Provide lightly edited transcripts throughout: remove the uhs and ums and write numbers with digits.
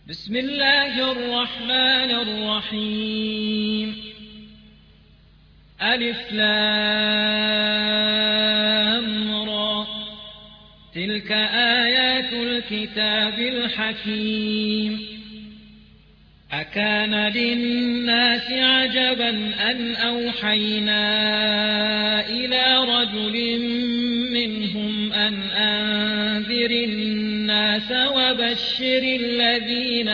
بسم الله الرحمن الرحيم. ألف لام را، تلك آيات الكتاب الحكيم. أكان للناس عجبا أن أوحينا إلى رجل منهم أن أنذر الناس وبشر الذين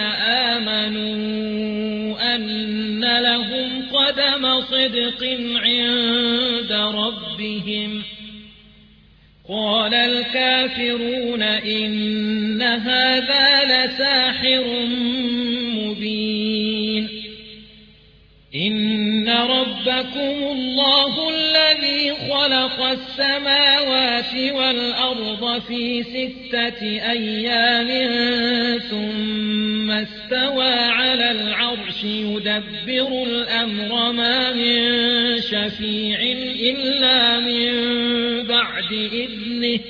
آمنوا أن لهم قدم صدق عند ربهم. قال الكافرون إن هذا لساحر مبين. إن ربكم الله الذي خلق السماوات والأرض في 6 أيام ثم استوى على العرش يدبر الأمر ما من شفيع إلا من بعد إذنه.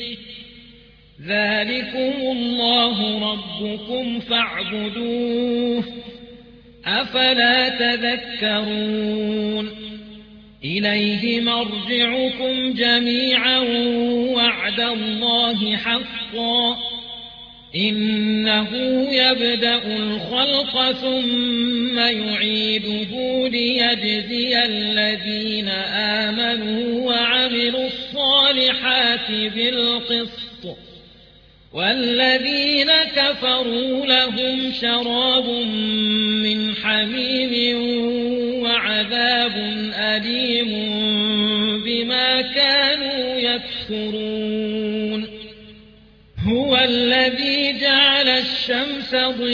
ذلكم الله ربكم فاعبدوه أفلا تذكرون. إليه مرجعكم جميعا وعد الله حقا. إنه يبدأ الخلق ثم يعيده ليجزي الذين آمنوا وعملوا الصالحات بالقسط، والذين كفروا لهم شراب من حميم وعذاب أليم بما كانوا يكفرون. هو الذي جعل الشمس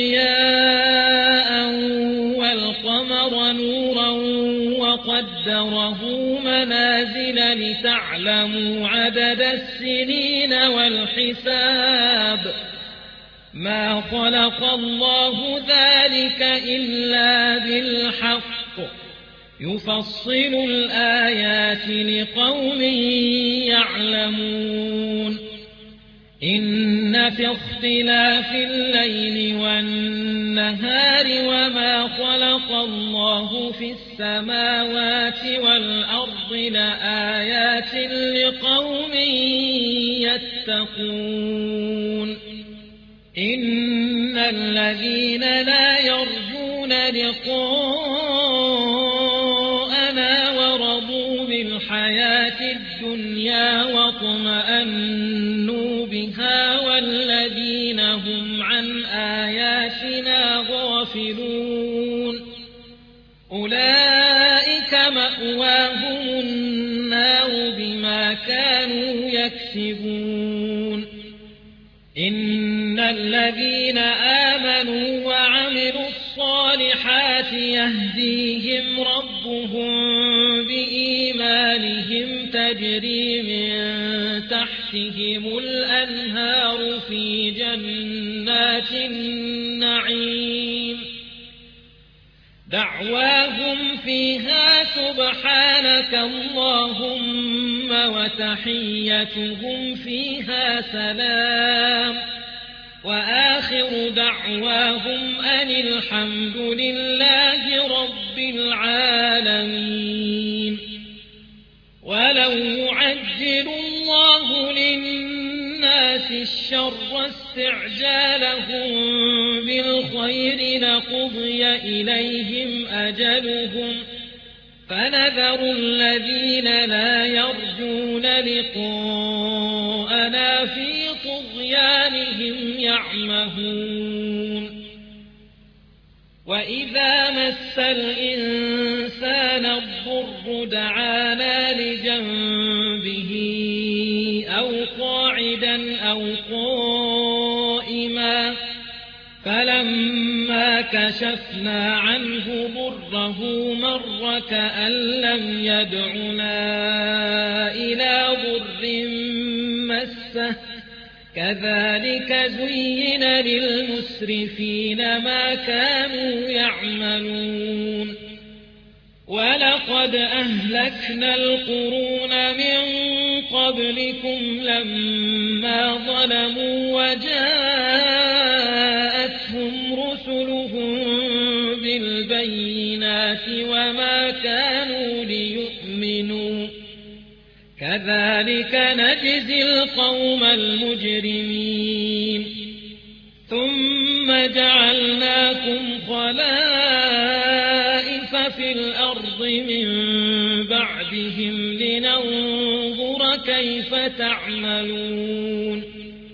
ضياء والقمر نورا وقدره منازل لتعلموا عدد السنين والحساب. ما خلق الله ذلك إلا بالحق، يفصل الآيات لقوم يعلمون. إن في اختلاف الليل والنهار وما خلق الله في السماوات والأرض لآيات لقوم يتقون. إن الذين لا يرجون لقاءنا ورضوا بالحياة الدنيا واطمأنوا بها والذين هم عن آياتنا غافلون أولئك مأواهم النار بما كانوا يكسبون. إن الذين آمنوا وعملوا الصالحات يهديهم ربهم بإيمانهم تجري من تحتهم الأنهار في جنات النعيم. دعواهم فيها سبحانك اللهم وتحيتهم فيها سلام، وآخر دعواهم أن الحمد لله رب العالمين. ولو يعجل الله للناس الشر استعجالهم بالخير لقضي إليهم أجلهم، فنذر الذين لا يرجون لقاءنا في طغيانهم يعمهون. وإذا مس الإنسان الضر دعانا لجنبه أو قاعدا أو قائما، فلما كشفنا عنه ضره مر كأن لم يدعنا إلى ضر مسه. كذلك زين للمسرفين ما كانوا يعملون. ولقد أهلكنا القرون من قبلكم لما ظلموا وجاءتهم رسلهم كذلك نجزي القوم المجرمين ثم جعلناكم خلائف في الأرض من بعدهم لننظر كيف تعملون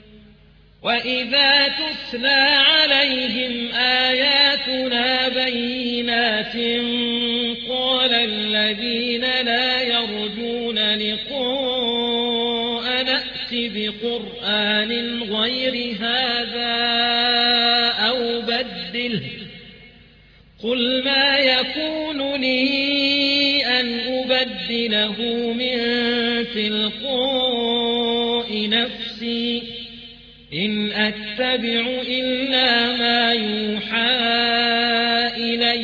وإذا تتلى عليهم آياتنا بينات قال الذين لا يرجون لقاء نأت بقرآن غير هذا أو بدله قل ما يكون لي أن أبدله من تلقاء نفسي إن أتبع إلا ما يوحى إلي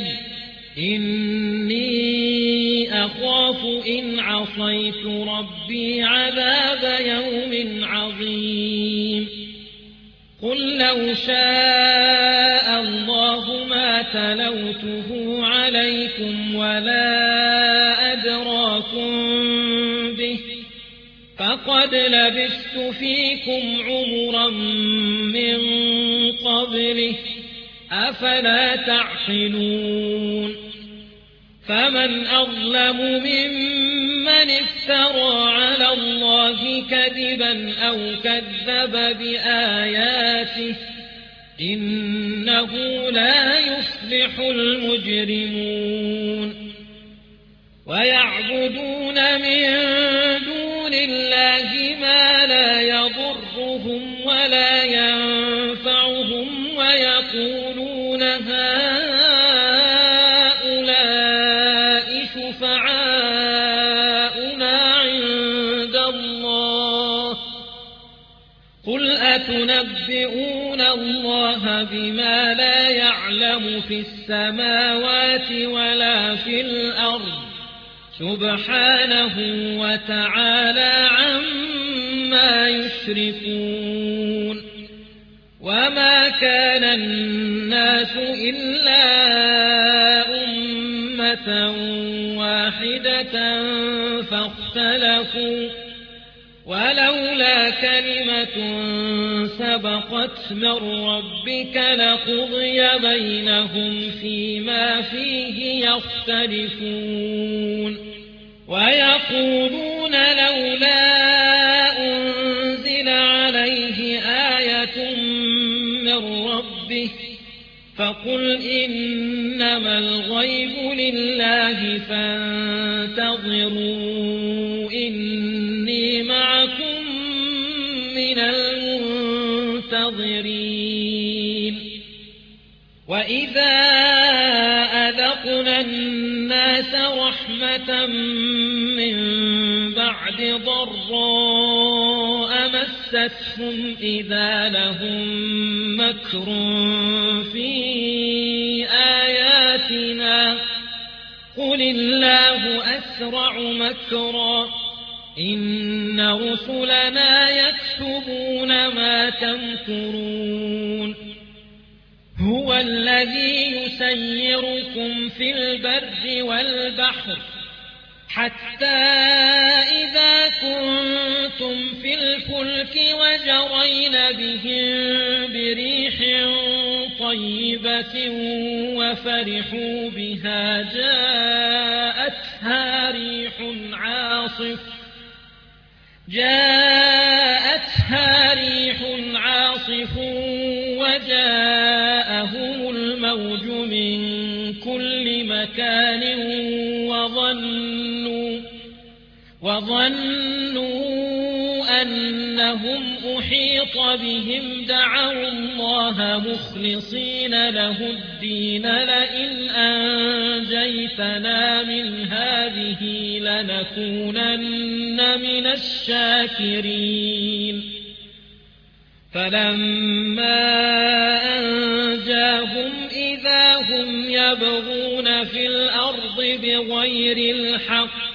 إني أخاف إن عصيت ربي عذاب يوم عظيم قل لو شاء الله ما تلوته عليكم ولا أدراكم به فقد لبثت فيكم عمرا من قبله أفلا تعقلون فمن أظلم ممن افترى على الله كذبا أو كذب بآياته إنه لا يفلح المجرمون ويعبدون من دون الله ما لا يضرهم ولا ينفعهم ويقولون هؤلاء شفعاؤنا عند الله قل أتنبئون الله بما لا يعلم في السماوات ولا في الأرض سبحانه وتعالى عما يشركون وما كان الناس إلا أمة واحدة فاختلفوا ولولا كلمة سبقت من ربك لقضي بينهم فيما فيه يختلفون ويقولون لولا أنزل عليه آية من ربه فقل إنما الغيب لله فانتظروا إني معكم من المنتظرين وإذا أذقنا الناس رحمة من بعد ضراء مستهم إذا لهم مكر في آياتنا قل الله أسرع مكرا إن رسلنا يكتبون ما تمكرون هو الذي يسيركم في البر والبحر حتى إذا كنتم في الفلك وجرين بهم بريح طيبة وفرحوا بها جاءتها ريح عاصف وجاءهم الموج من كل مكان وظنوا أنهم أحيط بهم دعوا الله مخلصين له الدين لئن أنجيتنا من هذه لنكونن من الشاكرين فلما أنجاهم إذا هم يبغون في الأرض بغير الحق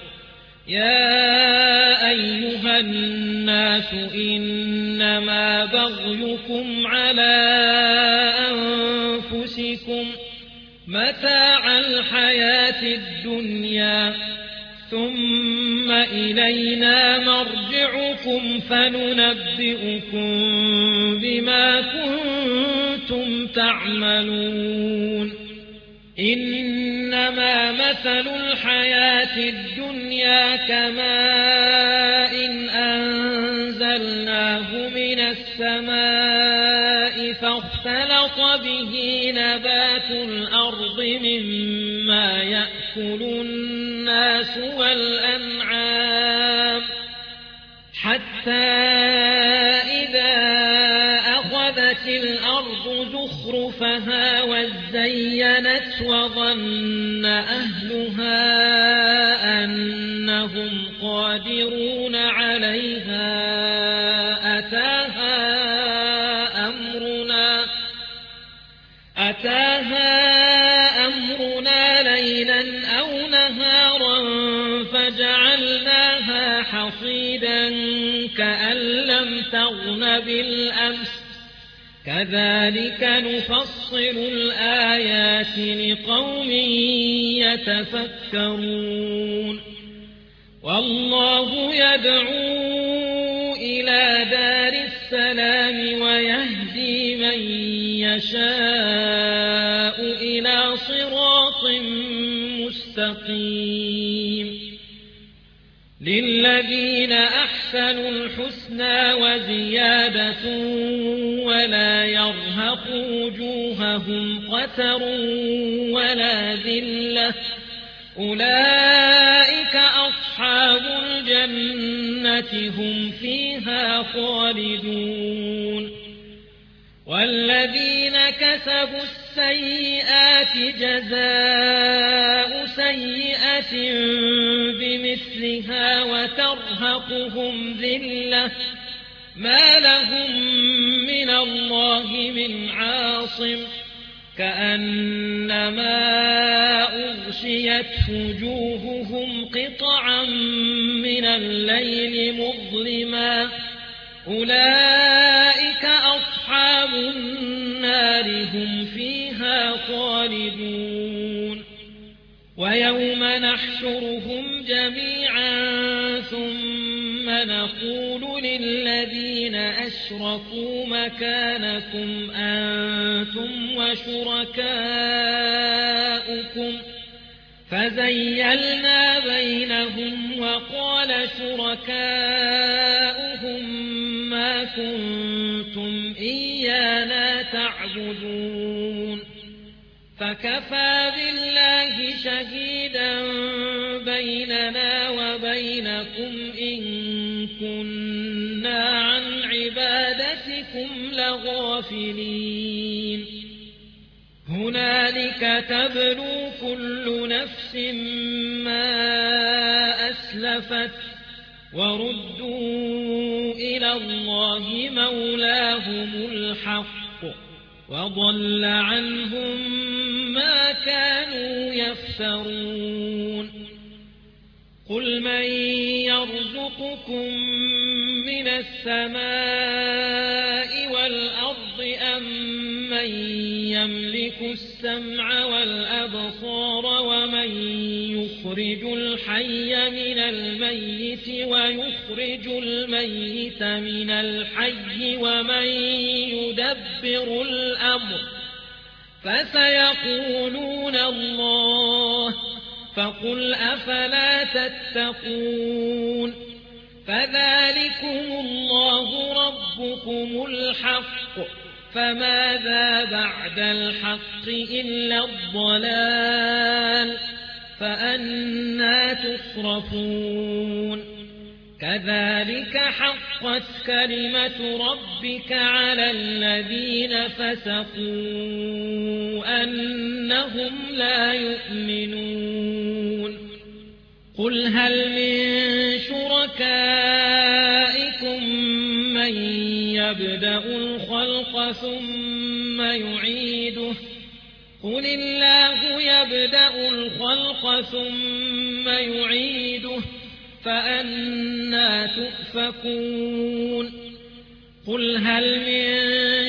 يا أيها الناس إنما بغيكم على أنفسكم متاع الحياة الدنيا ثم إلينا مرجعكم فننبئكم بما كنتم تعملون إنما مثل الحياة الدنيا كماء أنزلناه من السماء فاختلط به نبات الأرض مما يأكل الناس والأنعام حتى إذا أخذت الأرض زخرفها وزينت وظن أهلها أنهم قادرون عليها أتاها أمرنا ليلا أو نهارا فجعلناها حصيدا كأن لم تغن بالأمس كذلك نفصل الآيات لقوم يتفكرون والله يدعو إلى دار السلام ويهدي من يشاء إلى صراط مستقيم للذين أحسنوا الحسنى وزيادة ولا يرهق وجوههم قتر ولا ذلة أولئك أصحاب الجنة هم فيها خالدون والذين كسبوا السيئات جزاء سيئة بمثلها وترهقهم ذلة ما لهم من الله من عاصم كأنما أغشيت وجوههم قطعا من الليل مظلما أولئك أصحاب النار هم فيها خالدون ويوم نحشرهم جميعا ثم نقول للذين أشركوا مكانكم أنتم وشركاؤكم فزيلنا بينهم وقال شركاؤهم ما كنتم إيانا تعبدون فكفى بالله شهيدا بيننا وبينكم إن كنا عن عبادتكم لغافلين هنالك تبلو كل نفس ما أسلفت وردوا إلى الله مولاهم الحق وضل عنهم ما كانوا يفترون قل من يرزقكم من السماء والأرض أم من يملك السمع والأبصار ومن يخرج الحي من الميت ويخرج الميت من الحي ومن يدبر الأمر فسيقولون الله فقل أفلا تتقون فذلكم الله ربكم الحق فماذا بعد الحق إلا الضلال فأنى تصرفون كذلك حقت كلمة ربك على الذين فسقوا أنهم لا يؤمنون قل هل من شركائكم من يبدأ الخلق ثم يعيده قل الله يبدأ الخلق ثم يعيده فأنى تؤفكون قل هل من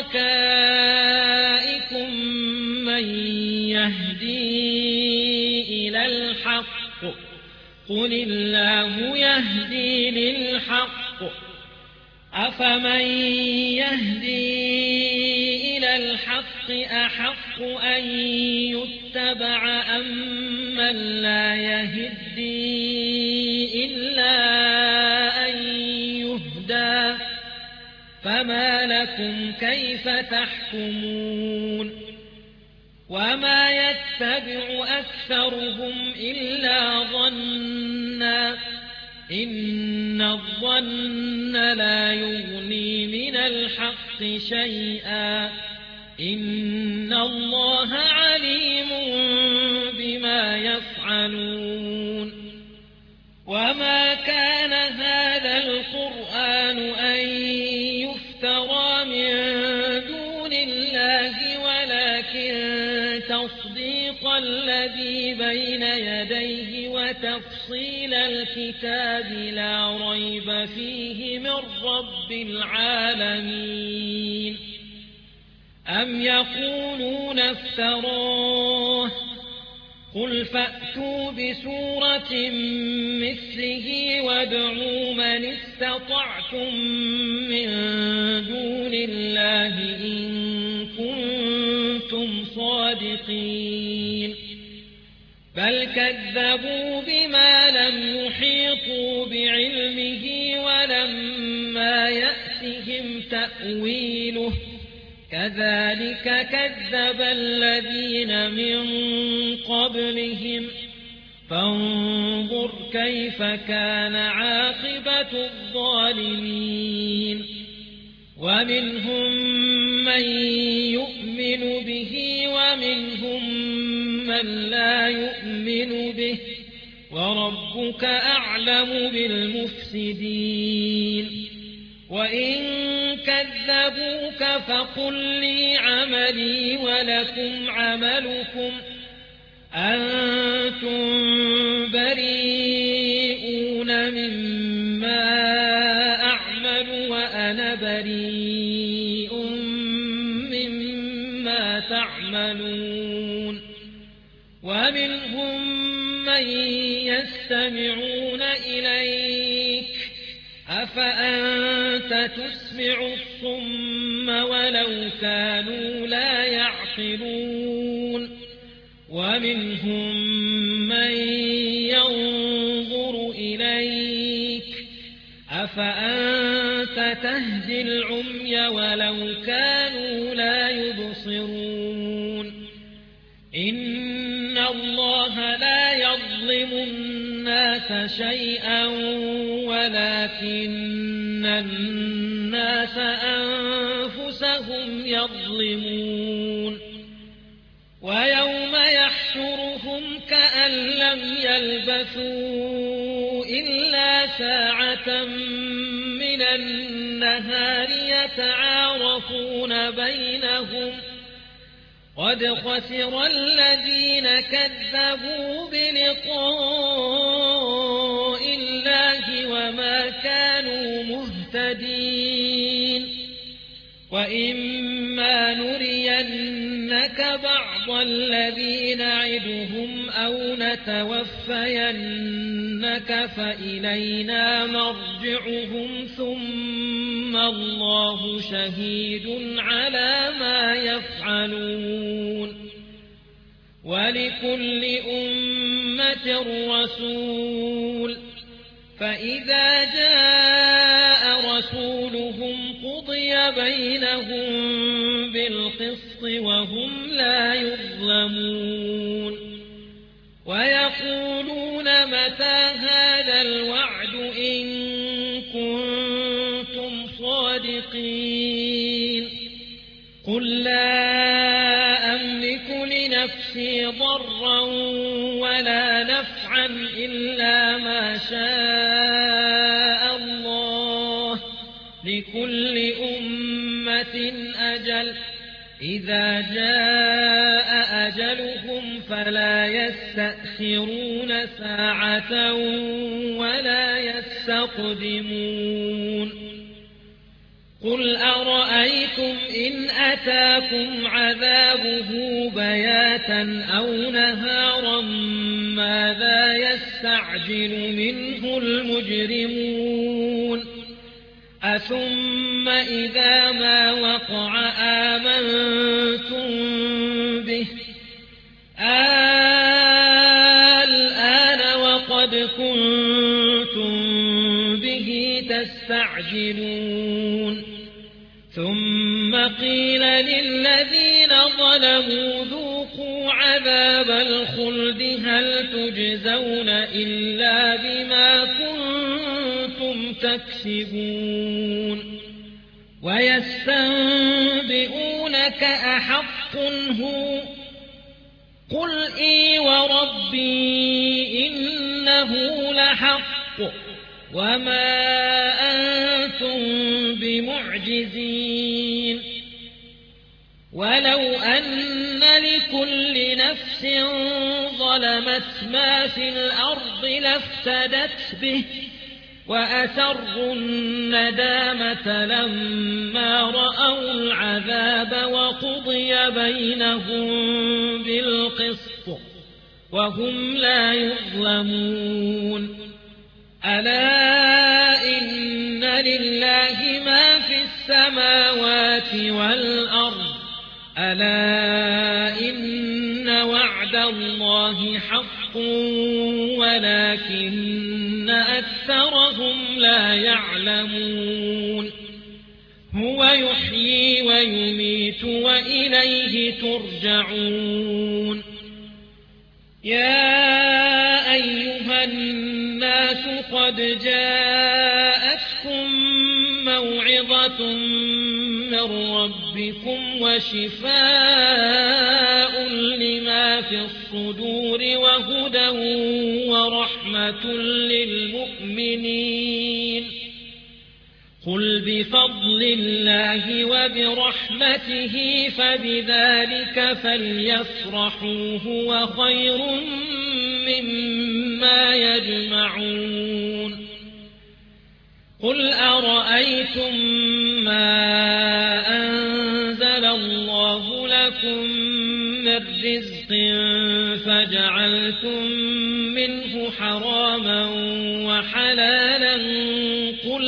شركائكم من يهدي إلى الحق قل الله يهدي للحق أفمن يهدي إلى الحق أحق أن يتبع أمن لا يهدي إلا أن يهدى فما لكم كيف تحكمون وما يتبع أكثرهم إلا ظنا إن الظن لا يغني من الحق شيئا إن الله عليم بما يفعلون وما كان هذا القرآن أن يفترى من دون الله ولكن تصديق الذي بين يديه وتفصيل الكتاب لا ريب فيه من رب العالمين أم يقولون افتراه قل فأتوا بسورة مثله وادعوا من استطعتم من دون الله إن كنتم صادقين بل كذبوا بما لم يحيطوا بعلمه ولما يأتهم تأويله كذلك كذب الذين من قبلهم فانظر كيف كان عاقبة الظالمين ومنهم من يؤمن به ومنهم من لا يؤمن به وربك أعلم بالمفسدين وإن كذبوك فقل لي عملي ولكم عملكم أنتم بريئون مما أعمل وأنا بريء مما تعملون ومنهم من يستمعون إليك أفأنت تسمع الصم ولو كانوا لا يعقلون ومنهم من ينظر إليك أفأنت تهدي العمي ولو كانوا لا يبصرون إن الله لا يظلم الناس شيئا ولكن الناس أنفسهم يظلمون ويوم يحشرهم كأن لم يلبثوا إلا ساعة من النهار يتعارفون بينهم قد خسر الذين كذبوا بلقاء الله وما كانوا مهتدين وإما نرينك بعض الذي نعدهم أو نتوفينك فإلينا مرجعهم ثم الله شهيد على ما يفعلون ولكل أمة رسول فإذا جاء رسولهم قضي بينهم بالقسط وهم لا يظلمون ويقولون متى هذا الوعد إن كنتم صادقين قل لا أملك لنفسي ضرا ولا نفعا إلا ما شاء الله لكل أمة أجل إذا جاء أجلهم فلا يستأخرون ساعة ولا يستقدمون قل أرأيتم إن أتاكم عذابه بياتا أو نهارا ماذا يستقدمون يستعجل منه المجرمون أثم إذا ما وقع آمنتم به الآن وقد كنتم به تستعجلون ثم قيل للذين ظلموا ذوقوا عذاب الخلد هل تجزون إلا بما كنتم تكسبون ويستنبئونك أحق هو قل إي وربي إنه لحق وما أنتم بمعجزين ولو أن لكل نفس ظلمت ما في الأرض لافتدت به وأسروا الندامة لما رأوا العذاب وقضي بينهم بالقسط وهم لا يظلمون ألا إن لله ما في السماوات والأرض ألا إن وعد الله حق ولكن أكثرهم لا يعلمون هو يحيي ويميت وإليه ترجعون يا أيها الناس قد جاءتكم موعظة من ربكم وشفاء لما في الصدور وهدى ورحمة للمؤمنين قل بفضل الله وبرحمته فبذلك فليفرحوا هو خير مما يجمعون قل أرأيتم ما أنزل الله لكم من رزق فجعلتم منه حراما وحلالا قل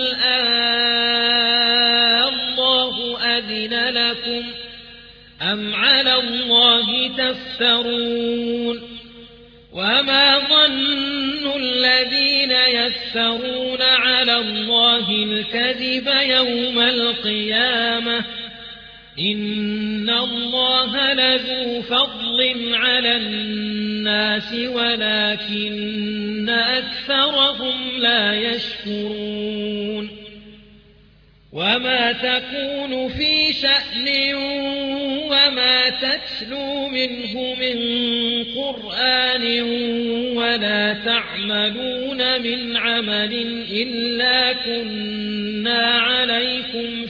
الله أذن لكم أم على الله تفترون وما ظن الذين يفترون على الله الكذب يوم القيامة إن الله لذو فضل على الناس ولكن أكثرهم لا يشكرون وما تكون في شأن وما تتلو منه من قرآن ولا تعملون من عمل إلا كنا عليكم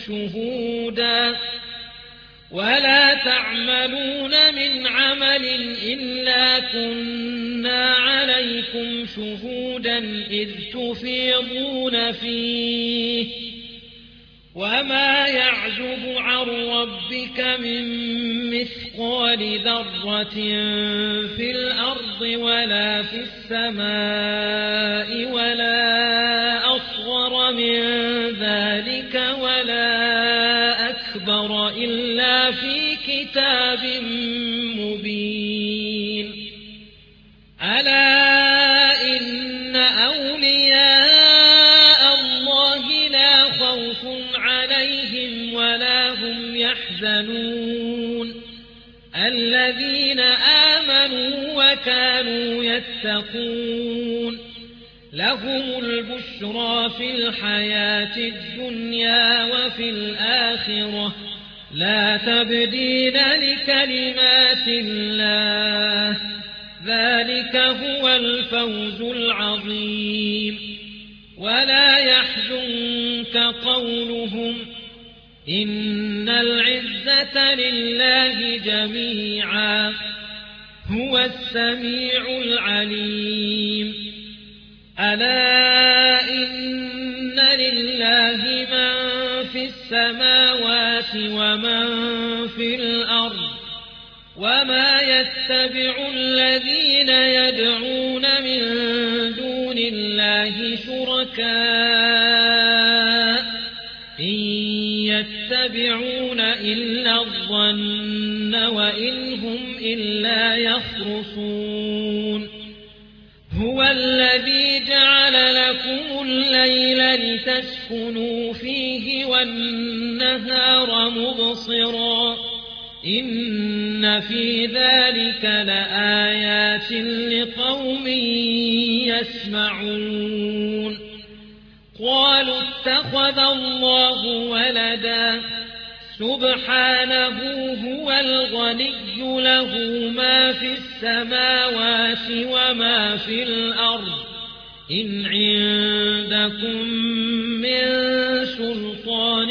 شهودا إذ تفيضون فيه وما يعزب عن ربك من مثقال ذرة في الأرض ولا في السماء ولا أصغر من ذلك ولا أكبر إلا في كتاب مبين ألا إن أولياء الله لا خوف عليهم ولا هم يحزنون الذين آمنوا وكانوا يتقون لهم البشرى في الحياة الدنيا وفي الآخرة لا تبديل لكلمات الله ذلك هو الفوز العظيم ولا يحزنك قولهم إن العزة لله جميعا هو السميع العليم ألا إن لله من في السماوات ومن في الأرض وما يتبع الذين يدعون من دون الله شركاء إن يتبعون إلا الظن وإن هم إلا يخرصون هو الذي جعل لكم الليل لتسكنوا فيه والنهار مبصرا إن في ذلك لآيات لقوم يسمعون قالوا اتخذ الله ولدا سبحانه هو الغني له ما في السماوات وما في الأرض إن عندكم من سلطان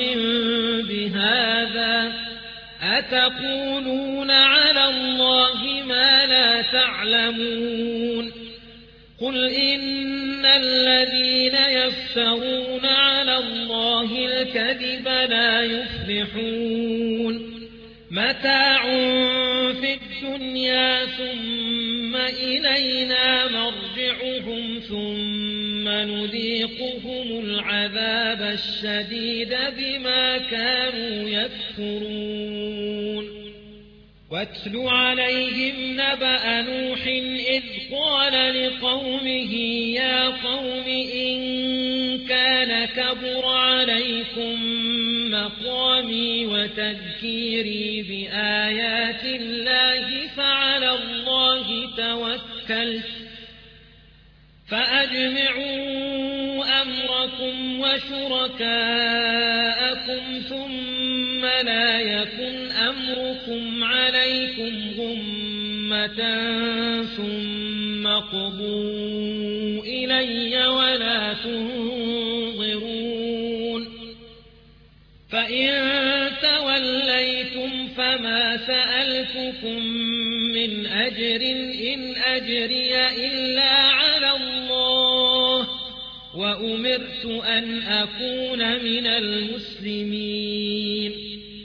بهذا أتقولون على الله ما لا تعلمون قل إن الذين يفترون على الله الكذب لا يفلحون متاع في الدنيا ثم إلينا مرجعهم ثم نذيقهم العذاب الشديد بما كانوا يكفرون واتل عليهم نبأ نوح إذ قال لقومه يا قوم إن كان كبر عليكم مقامي وتذكيري بآيات الله فعلى الله توكلت فأجمعوا أمركم وشركاءكم ثم لا يكن أمركم عليكم غمة ثم قضوا إلي ولا تنظرون فإن توليتم فما سألتكم من أجر إن أجري إلا على الله وأمرت أن أكون من المسلمين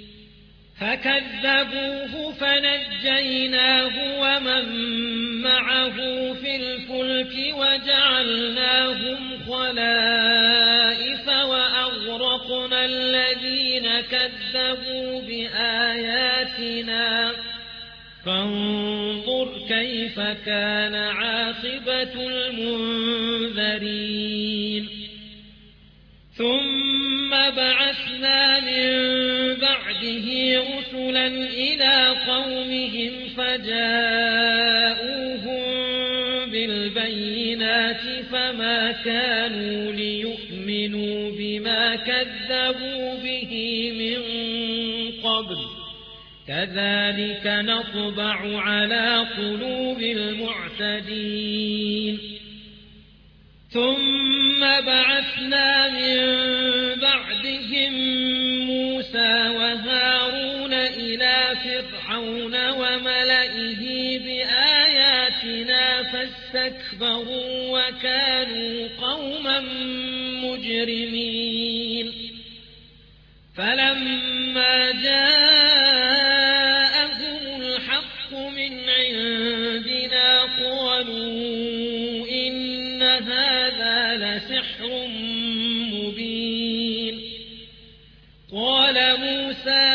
فكذبوه فنجيناه ومن معه في الفلك وجعلناهم خلائف وأغرقنا الذين كذبوا بآياتنا فانظر كيف كان عاقبة المنذرين ثم بعثنا من بعده رسلا إلى قومهم فجاءوهم بالبينات فما كانوا ليؤمنوا بما كذبوا به من قبل كذلك نطبع على قلوب المعتدين ثم بعثنا من بعدهم موسى وهارون إلى فرعون وملئه بآياتنا فاستكبروا وكانوا قوما مجرمين فلما جاءهم الحق من عندنا قالوا إن هذا لسحر مبين قال موسى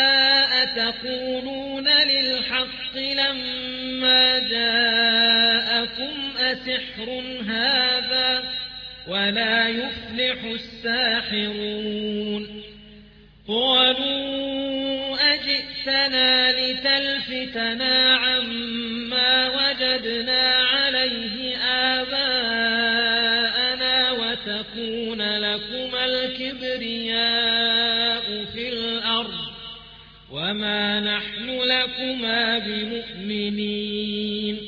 أتقولون للحق لما جاءكم أسحر هذا ولا يفلح الساحرون قالوا أجئتنا لتلفتنا عما وجدنا عليه آباءنا وتكون لكما الكبرياء في الأرض وما نحن لكما بمؤمنين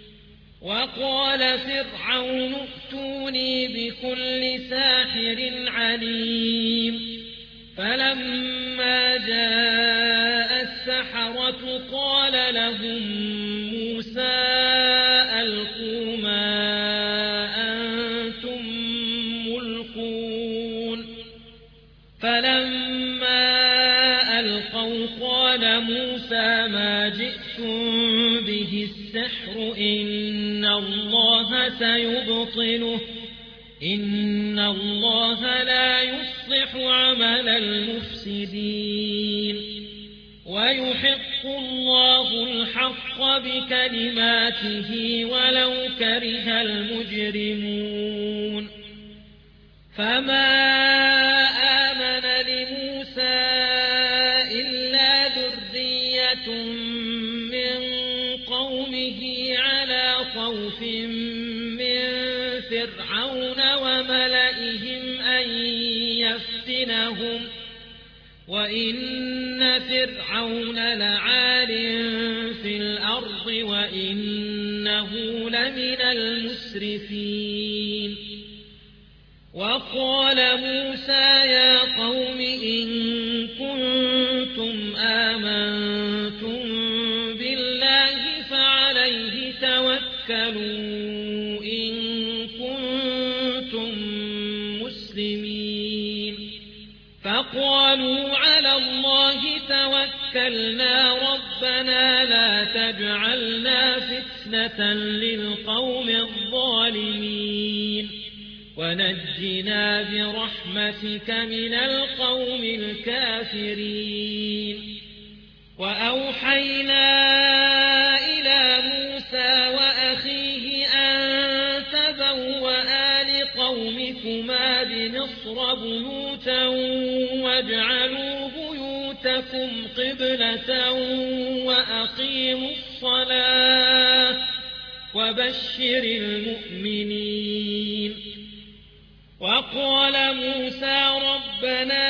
وقال فرعون ائتوني بكل ساحر عليم فلما جاء السحرة قال لهم موسى ألقوا ما أنتم ملقون فلما ألقوا قال موسى ما جئتم به السحر إن الله سيبطله إن الله لا يصلح عمل المفسدين ويحق الله الحق بكلماته ولو كره المجرمون فما آمن لموسى إلا ذرية من قومه على خوف من فرعون وملئهم أن يفتنهم وإن فرعون لعال في الأرض وإنه لمن المسرفين وقال موسى يا قوم إن كنتم آمنتم بالله فعليه توكلوا إن كنتم مسلمين فقالوا على الله توكلنا ربنا لا تجعلنا فتنة للقوم الظالمين ونجنا برحمتك من القوم الكافرين وأوحينا إلى موسى وأخيه أن تبوأ لقومكما بمصر بيوتا واجعلوا بيوتكم قبلة وأقيموا الصلاة وبشر المؤمنين وقال موسى ربنا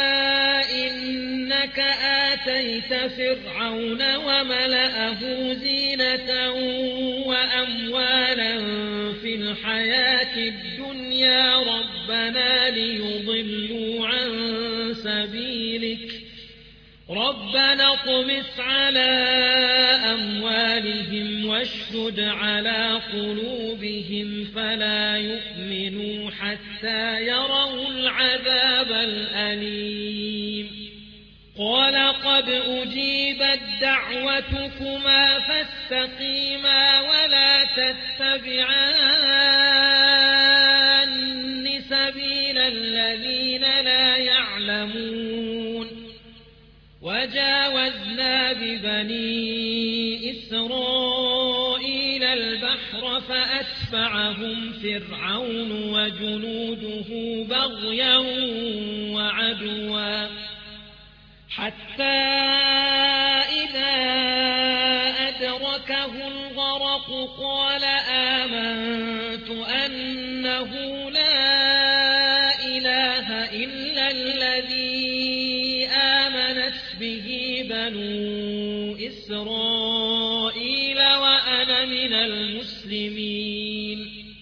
إنك آتيت فرعون وملأه زينة وأموالا في الحياة الدنيا ربنا ليضلوا عن سبيلك ربنا اطمس على أموالهم واشدد على قلوبهم فلا يؤمنوا حتى يروا العذاب الأليم قال قد أجيبت دعوتكما فاستقيما ولا تتبعان سبيل الذين لا يعلمون وجاوزنا ببني إسرائيل البحر فأتبعهم فرعون وجنوده بغيا وعدوا حتى إذا أدركه الغرق قال آمنت أنه لا إله إلا الذي آمنت به بنو إسرائيل وأنا من المسلمين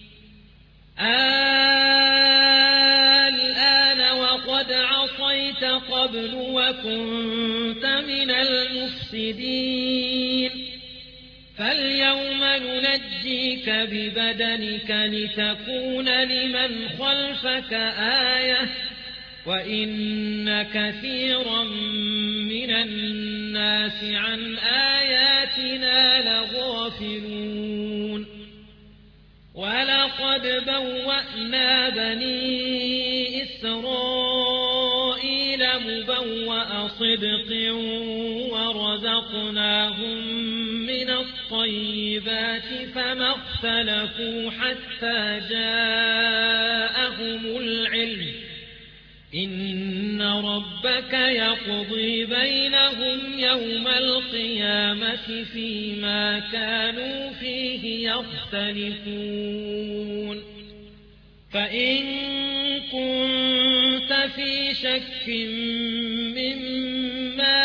الآن وقد عصيت قبل وكنت من المفسدين فاليوم ننجيك ببدنك لتكون لمن خلفك آية وإن كثيرا من الناس عن آياتنا لغافلون ولقد بوأنا بني إسرائيل مبوأ صدق ورزقناهم من الطيبات فما اختلفوا حتى جاءهم العلم إن ربك يقضي بينهم يوم القيامة فيما كانوا فيه يختلفون فإن كنت في شك مما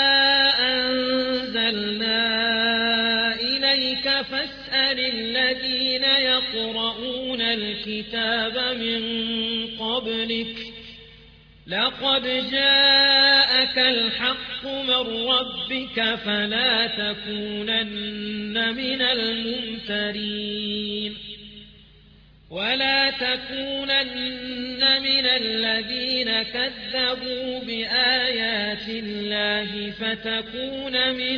أنزلنا إليك فاسأل الذين يقرؤون الكتاب من قبلك لقد جاءك الحق من ربك فلا تكونن من الممترين ولا تكونن من الذين كذبوا بآيات الله فتكون من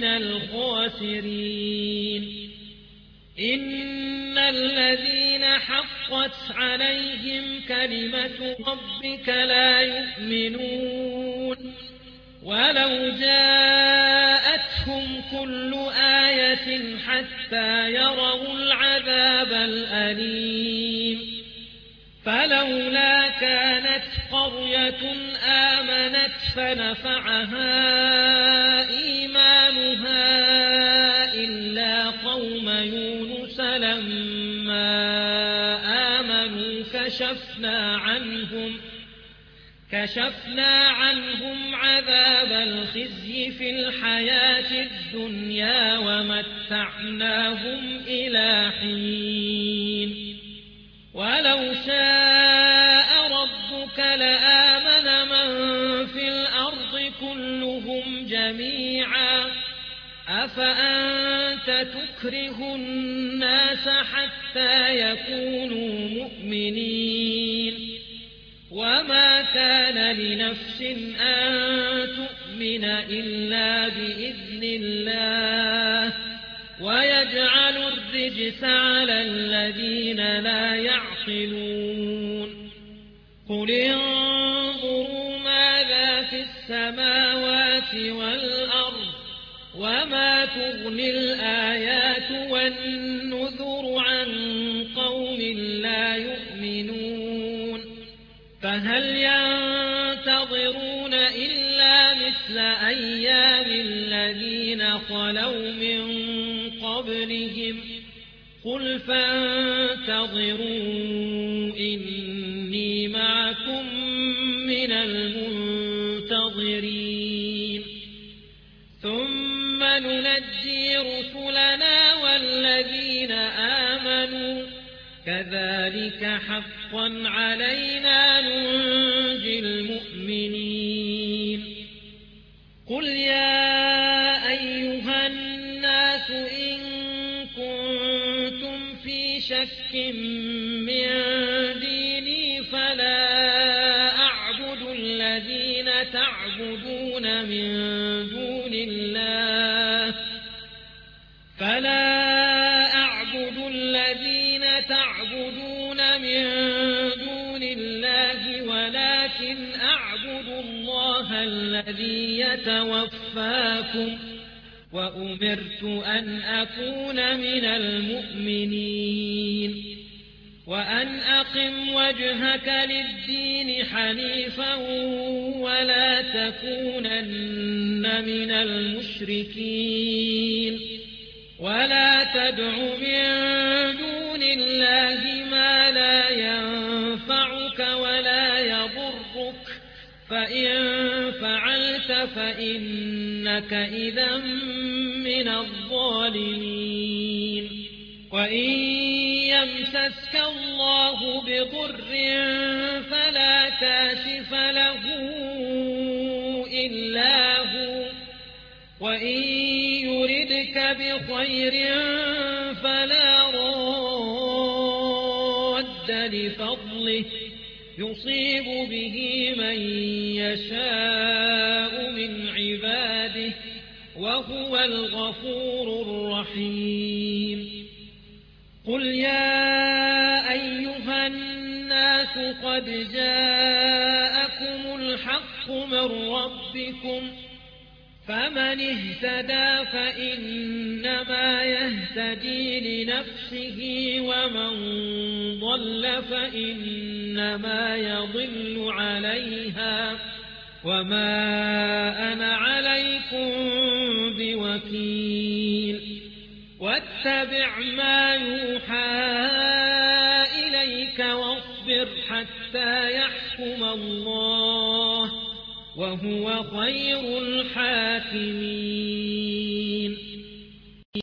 الخاسرين إن الذين حقت عليهم كلمة ربك لا يؤمنون ولو جاءتهم كل آية حتى يروا العذاب الأليم فلولا كانت قرية آمنت فنفعها إيمانها إلا قوم يونس لما آمنوا كشفنا عنهم عذاب الخزي في الحياة الدنيا ومتعناهم إلى حين ولو شاء ربك لآمن من في الأرض كلهم جميعا أفأنت تكره الناس حتى يكونوا مؤمنين وما كان لنفس أن تؤمن إلا بإذن الله ويجعل الرجس على الذين لا يعقلون قل انظروا ماذا في السماوات والأرض وما تغني الآيات والنذر عن قوم لا يؤمنون فهل ينتظرون إلا مثل أيام الذين خلوا من قبلهم قل فانتظروا إني معكم من المنتظرين ثم ننجي رسلنا والذين آمنوا كذلك حقا علينا ننجي المؤمنين قل يا أيها الناس إن كنتم في شك من ديني فلا أعبد الذين تعبدون من دون الله ولكن أعبد الله الذي يتوفاكم وأمرت أن أكون من المؤمنين وأن أقم وجهك للدين حنيفا ولا تكونن من المشركين ولا تدع من دون الله ما لا ينفعك ولا يضرك فإن فعلت فإنك إذا من الظالمين وإن يمسسك الله بضر فلا كاشف له إلا هو وإن يردك بخير فلا راد لفضله يصيب به من يشاء من عباده وهو الغفور الرحيم قل يا أيها الناس قد جاءكم الحق من ربكم فمن اهتدى فإنما يهتدي لنفسه ومن ضل فإنما يضل عليها وما أنا عليكم بوكيل واتبع ما يوحى إليك واصبر حتى يحكم الله وهو خير الحاكمين